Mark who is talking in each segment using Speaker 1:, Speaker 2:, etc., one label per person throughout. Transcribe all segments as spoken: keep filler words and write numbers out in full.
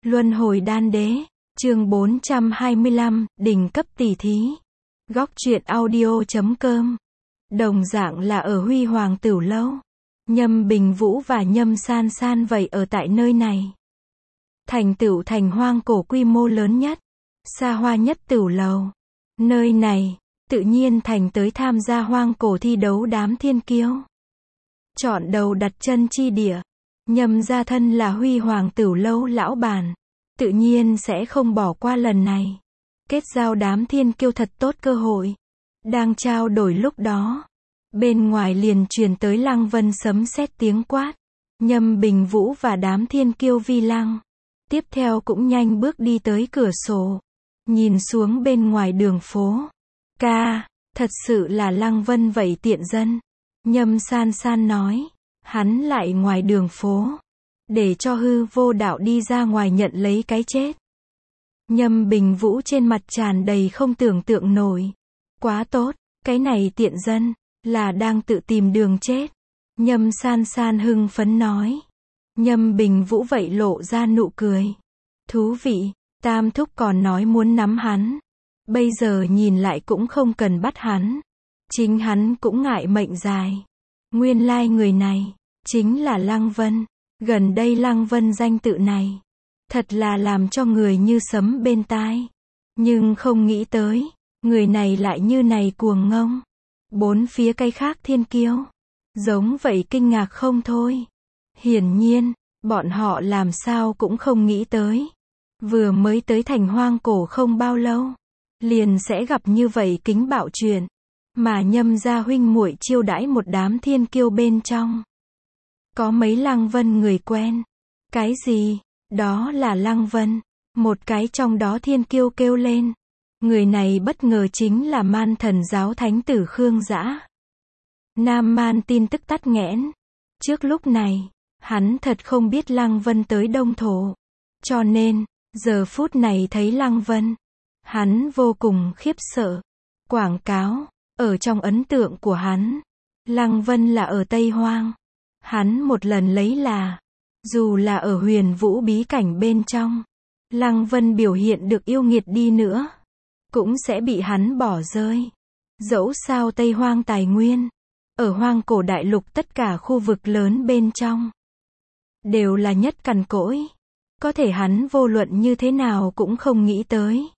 Speaker 1: Luân hồi đan đế, chương bốn trăm hai mươi lăm, đỉnh cấp tỷ thí. Góc truyện audio chấm com. Đồng dạng là ở Huy Hoàng Tửu Lâu. Nhâm Bình Vũ và Nhâm San San vậy ở tại nơi này. Thành Tửu thành hoang cổ quy mô lớn nhất, xa hoa nhất Tửu Lầu. Nơi này, tự nhiên thành tới tham gia hoang cổ thi đấu đám thiên kiêu. Chọn đầu đặt chân chi địa. Nhâm gia thân là Huy Hoàng Tửu Lâu lão bản, tự nhiên sẽ không bỏ qua lần này. Kết giao đám thiên kiêu thật tốt cơ hội. Đang trao đổi lúc đó, bên ngoài liền truyền tới Lăng Vân sấm sét tiếng quát. Nhâm Bình Vũ và đám thiên kiêu vi lăng. Tiếp theo cũng nhanh bước đi tới cửa sổ, nhìn xuống bên ngoài đường phố. Ca, thật sự là Lăng Vân vậy tiện dân. Nhâm San San nói, hắn lại ngoài đường phố, để cho hư vô đạo đi ra ngoài nhận lấy cái chết. Nhâm Bình Vũ trên mặt tràn đầy không tưởng tượng nổi. Quá tốt, cái này tiện dân, là đang tự tìm đường chết. Nhâm San San hưng phấn nói. Nhâm Bình Vũ vậy lộ ra nụ cười. Thú vị, Tam Thúc còn nói muốn nắm hắn. Bây giờ nhìn lại cũng không cần bắt hắn. Chính hắn cũng ngại mệnh dài. Nguyên lai người này, chính là Lăng Vân. Gần đây Lăng Vân danh tự này, thật là làm cho người như sấm bên tai. Nhưng không nghĩ tới, người này lại như này cuồng ngông. Bốn phía cây khác thiên kiêu, giống vậy kinh ngạc không thôi. Hiển nhiên, bọn họ làm sao cũng không nghĩ tới. Vừa mới tới thành hoang cổ không bao lâu, liền sẽ gặp như vậy kính bạo chuyện. Mà Nhâm gia huynh muội chiêu đãi một đám thiên kiêu bên trong. Có mấy Lăng Vân người quen. Cái gì? Đó là Lăng Vân. Một cái trong đó thiên kiêu kêu lên. Người này bất ngờ chính là Man Thần giáo thánh tử Khương Dã. Nam Man tin tức tắt nghẽn. Trước lúc này, hắn thật không biết Lăng Vân tới Đông Thổ. Cho nên, giờ phút này thấy Lăng Vân, hắn vô cùng khiếp sợ. Quảng cáo, ở trong ấn tượng của hắn, Lăng Vân là ở Tây Hoang. Hắn một lần lấy là, dù là ở Huyền Vũ bí cảnh bên trong, Lăng Vân biểu hiện được yêu nghiệt đi nữa, cũng sẽ bị hắn bỏ rơi. Dẫu sao Tây Hoang tài nguyên, ở hoang cổ đại lục tất cả khu vực lớn bên trong, đều là nhất cằn cỗi. Có thể hắn vô luận như thế nào cũng không nghĩ tới.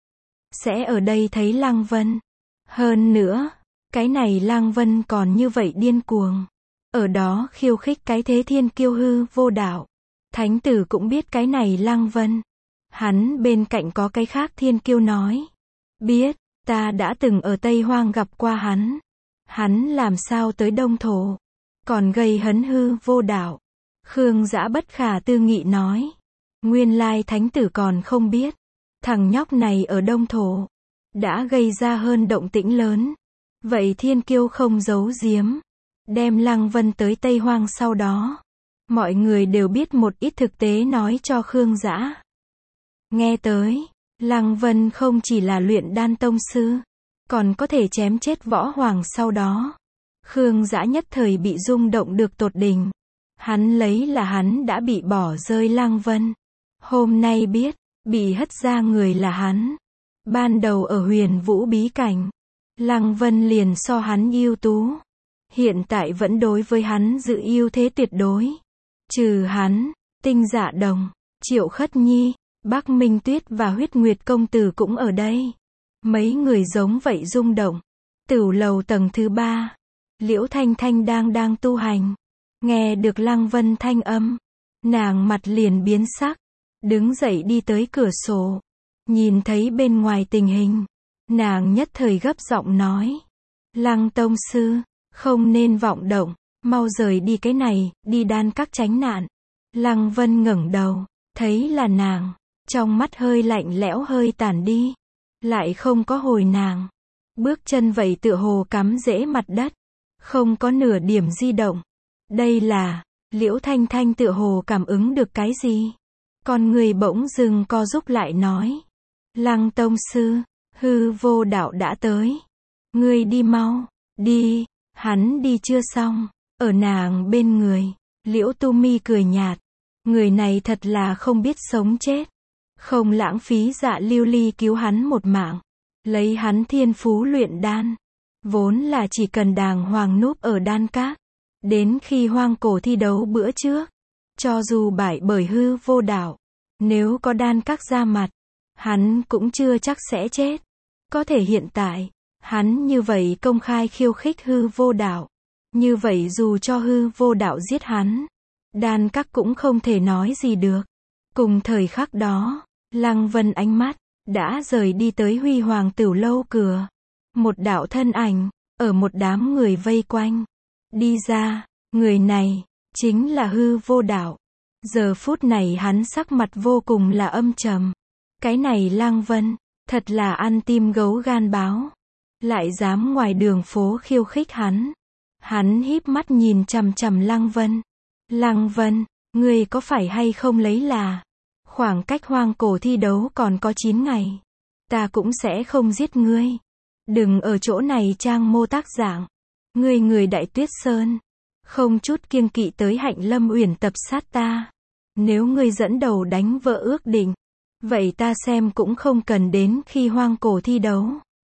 Speaker 1: Sẽ ở đây thấy Lăng Vân. Hơn nữa, cái này Lăng Vân còn như vậy điên cuồng. Ở đó khiêu khích cái thế thiên kiêu hư vô đạo. Thánh tử cũng biết cái này Lăng Vân. Hắn bên cạnh có cái khác thiên kiêu nói. Biết, ta đã từng ở Tây Hoang gặp qua hắn. Hắn làm sao tới Đông Thổ. Còn gây hấn hư vô đạo. Khương Dã bất khả tư nghị nói. Nguyên lai thánh tử còn không biết. Thằng nhóc này ở Đông Thổ đã gây ra hơn động tĩnh lớn. Vậy thiên kiêu không giấu giếm. Đem Lăng Vân tới Tây Hoang sau đó. Mọi người đều biết một ít thực tế nói cho Khương Dã. Nghe tới, Lăng Vân không chỉ là luyện đan tông sư, còn có thể chém chết võ hoàng sau đó. Khương Dã nhất thời bị rung động được tột đỉnh. Hắn lấy là hắn đã bị bỏ rơi Lăng Vân. Hôm nay biết, bị hất ra người là hắn. Ban đầu ở Huyền Vũ bí cảnh, Lăng Vân liền so hắn ưu tú. Hiện tại vẫn đối với hắn giữ ưu thế tuyệt đối. Trừ hắn, Tinh Dạ Đồng, Triệu Khất Nhi, Bắc Minh Tuyết và Huyết Nguyệt công tử cũng ở đây. Mấy người giống vậy rung động. Tửu lầu tầng thứ ba, Liễu Thanh Thanh đang đang tu hành. Nghe được Lăng Vân thanh âm, nàng mặt liền biến sắc. Đứng dậy đi tới cửa sổ. Nhìn thấy bên ngoài tình hình. Nàng nhất thời gấp giọng nói. Lăng tông sư, không nên vọng động. Mau rời đi cái này, đi đan các tránh nạn. Lăng Vân ngẩng đầu, thấy là nàng. Trong mắt hơi lạnh lẽo hơi tản đi. Lại không có hồi nàng. Bước chân vậy tựa hồ cắm rễ mặt đất. Không có nửa điểm di động. Đây là, Liễu Thanh Thanh tựa hồ cảm ứng được cái gì. Con người bỗng dưng co rúm lại nói. Lăng tông sư, hư vô đạo đã tới. Ngươi đi mau, đi. Hắn đi chưa xong, ở nàng bên người, Liễu Tu Mi cười nhạt. Người này thật là không biết sống chết. Không lãng phí Dạ Lưu Ly cứu hắn một mạng. Lấy hắn thiên phú luyện đan. Vốn là chỉ cần đàng hoàng núp ở đan các. Đến khi hoang cổ thi đấu bữa trước. Cho dù bại bởi Hư Vô Đạo. Nếu có đan các ra mặt. Hắn cũng chưa chắc sẽ chết. Có thể hiện tại. Hắn như vậy công khai khiêu khích Hư Vô Đạo. Như vậy dù cho Hư Vô Đạo giết hắn. Đan các cũng không thể nói gì được. Cùng thời khắc đó. Lăng Vân ánh mắt. Đã rời đi tới Huy Hoàng Tửu Lâu cửa. Một đạo thân ảnh. Ở một đám người vây quanh. Đi ra. Người này. Chính là Hư Vô Đạo. Giờ phút này hắn sắc mặt vô cùng là âm trầm. Cái này Lăng Vân. Thật là ăn tim gấu gan báo. Lại dám ngoài đường phố khiêu khích hắn. Hắn híp mắt nhìn chằm chằm Lăng Vân. Lăng Vân. Ngươi có phải hay không lấy là. Khoảng cách hoang cổ thi đấu còn có chín ngày. Ta cũng sẽ không giết ngươi. Đừng ở chỗ này trang mô tác dạng. Ngươi người Đại Tuyết Sơn. Không chút kiêng kỵ tới Hạnh Lâm Uyển tập sát ta. Nếu ngươi dẫn đầu đánh vỡ ước định. Vậy ta xem cũng không cần đến khi hoang cổ thi đấu.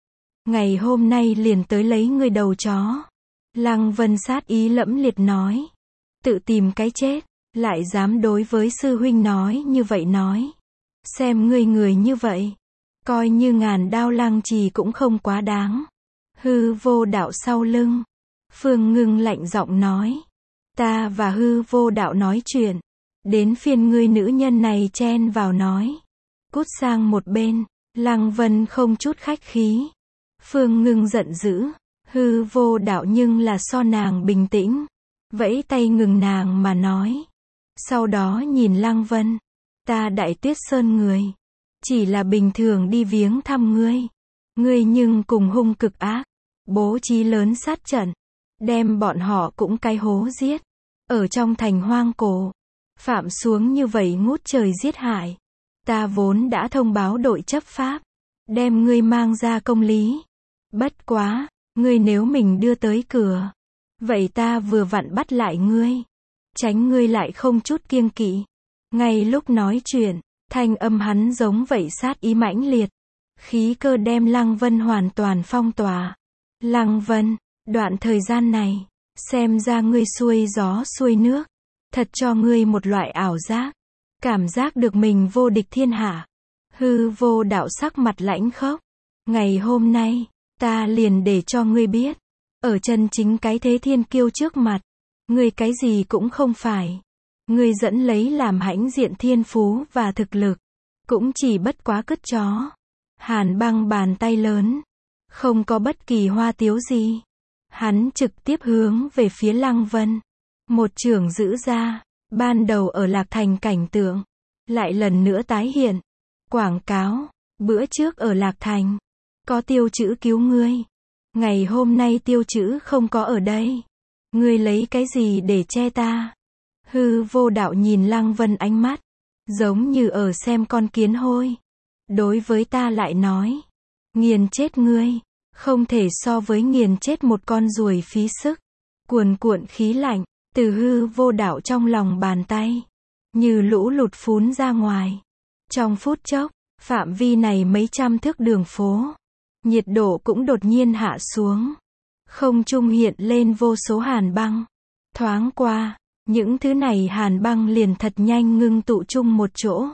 Speaker 1: Ngày hôm nay liền tới lấy ngươi đầu chó. Lăng Vân sát ý lẫm liệt nói. Tự tìm cái chết. Lại dám đối với sư huynh nói như vậy nói. Xem ngươi người như vậy. Coi như ngàn đao lăng trì cũng không quá đáng. Hư Vô Đạo sau lưng. Phương Ngưng lạnh giọng nói. Ta và Hư Vô Đạo nói chuyện. Đến phiên ngươi nữ nhân này chen vào nói. Cút sang một bên. Lăng Vân không chút khách khí. Phương Ngưng giận dữ. Hư Vô Đạo nhưng là so nàng bình tĩnh. Vẫy tay ngừng nàng mà nói. Sau đó nhìn Lăng Vân. Ta Đại Tuyết Sơn người. Chỉ là bình thường đi viếng thăm ngươi. Ngươi nhưng cùng hung cực ác. Bố trí lớn sát trận. Đem bọn họ cũng cái hố giết. Ở trong thành hoang cổ. Phạm xuống như vậy ngút trời giết hại. Ta vốn đã thông báo đội chấp pháp. Đem ngươi mang ra công lý. Bất quá. Ngươi nếu mình đưa tới cửa. Vậy ta vừa vặn bắt lại ngươi. Tránh ngươi lại không chút kiêng kỵ. Ngay lúc nói chuyện. Thanh âm hắn giống vậy sát ý mãnh liệt. Khí cơ đem Lăng Vân hoàn toàn phong tỏa. Lăng Vân. Đoạn thời gian này. Xem ra ngươi xuôi gió xuôi nước. Thật cho ngươi một loại ảo giác. Cảm giác được mình vô địch thiên hạ. Hư Vô Đạo sắc mặt lãnh khốc. Ngày hôm nay. Ta liền để cho ngươi biết. Ở chân chính cái thế thiên kiêu trước mặt. Ngươi cái gì cũng không phải. Ngươi dẫn lấy làm hãnh diện thiên phú và thực lực. Cũng chỉ bất quá cứt chó. Hàn Băng bàn tay lớn. Không có bất kỳ hoa tiếu gì. Hắn trực tiếp hướng về phía Lăng Vân. Một chưởng giữ ra. Ban đầu ở Lạc Thành cảnh tượng. Lại lần nữa tái hiện. Quảng cáo. Bữa trước ở Lạc Thành. Có Tiêu Chữ cứu ngươi. Ngày hôm nay Tiêu Chữ không có ở đây. Ngươi lấy cái gì để che ta? Hư Vô Đạo nhìn Lăng Vân ánh mắt. Giống như ở xem con kiến hôi. Đối với ta lại nói. Nghiền chết ngươi. Không thể so với nghiền chết một con ruồi phí sức. Cuồn cuộn khí lạnh. Từ Hư Vô Đạo trong lòng bàn tay. Như lũ lụt phún ra ngoài. Trong phút chốc. Phạm vi này mấy trăm thước đường phố. Nhiệt độ cũng đột nhiên hạ xuống. Không trung hiện lên vô số hàn băng. Thoáng qua. Những thứ này hàn băng liền thật nhanh ngưng tụ chung một chỗ.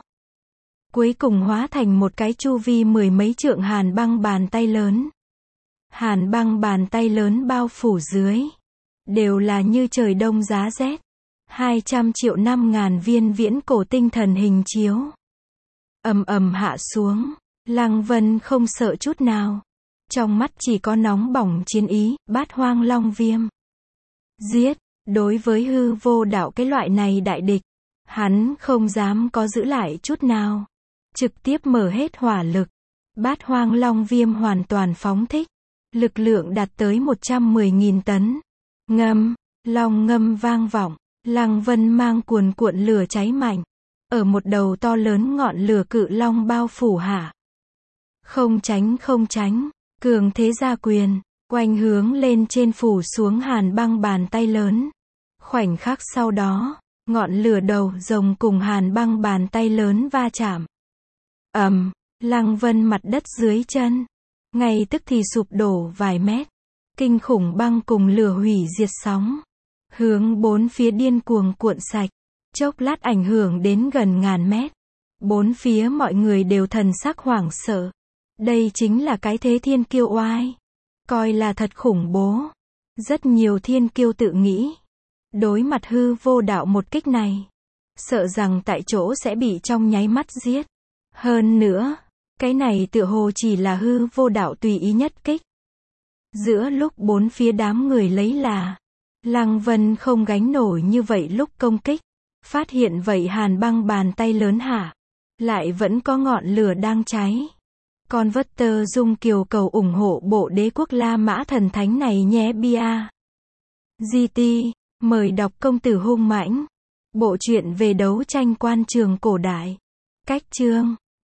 Speaker 1: Cuối cùng hóa thành một cái chu vi mười mấy trượng hàn băng bàn tay lớn. Hàn băng bàn tay lớn bao phủ dưới. Đều là như trời đông giá rét. hai trăm triệu năm ngàn viên viễn cổ tinh thần hình chiếu. Ầm ầm hạ xuống. Lăng Vân không sợ chút nào. Trong mắt chỉ có nóng bỏng chiến ý, Bát Hoang Long Viêm. Giết. Đối với Hư Vô Đạo cái loại này đại địch. Hắn không dám có giữ lại chút nào. Trực tiếp mở hết hỏa lực. Bát Hoang Long Viêm hoàn toàn phóng thích. Lực lượng đạt tới một trăm mười nghìn tấn. Ngâm. Long ngâm vang vọng. Lăng Vân mang cuồn cuộn lửa cháy mạnh. Ở một đầu to lớn ngọn lửa cự long bao phủ hạ. Không tránh không tránh. Cường thế gia quyền. Quanh hướng lên trên phủ xuống hàn băng bàn tay lớn. Khoảnh khắc sau đó. Ngọn lửa đầu rồng cùng hàn băng bàn tay lớn va chạm. ầm, Lăng Vân mặt đất dưới chân, ngay tức thì sụp đổ vài mét. Kinh khủng băng cùng lửa hủy diệt sóng, hướng bốn phía điên cuồng cuộn sạch, chốc lát ảnh hưởng đến gần ngàn mét. Bốn phía mọi người đều thần sắc hoảng sợ. Đây chính là cái thế thiên kiêu oai. Coi là thật khủng bố. Rất nhiều thiên kiêu tự nghĩ, đối mặt hư vô đạo một kích này, sợ rằng tại chỗ sẽ bị trong nháy mắt giết. Hơn nữa, cái này tựa hồ chỉ là hư vô đạo tùy ý nhất kích. Giữa lúc bốn phía đám người lấy là, Lăng Vân không gánh nổi như vậy lúc công kích. Phát hiện vậy hàn băng bàn tay lớn hả? Lại vẫn có ngọn lửa đang cháy. Con vất tơ dung kiều cầu ủng hộ bộ đế quốc La Mã thần thánh này nhé bia. giê tê, mời đọc Công tử hung mãnh. Bộ truyện về đấu tranh quan trường cổ đại. Cách chương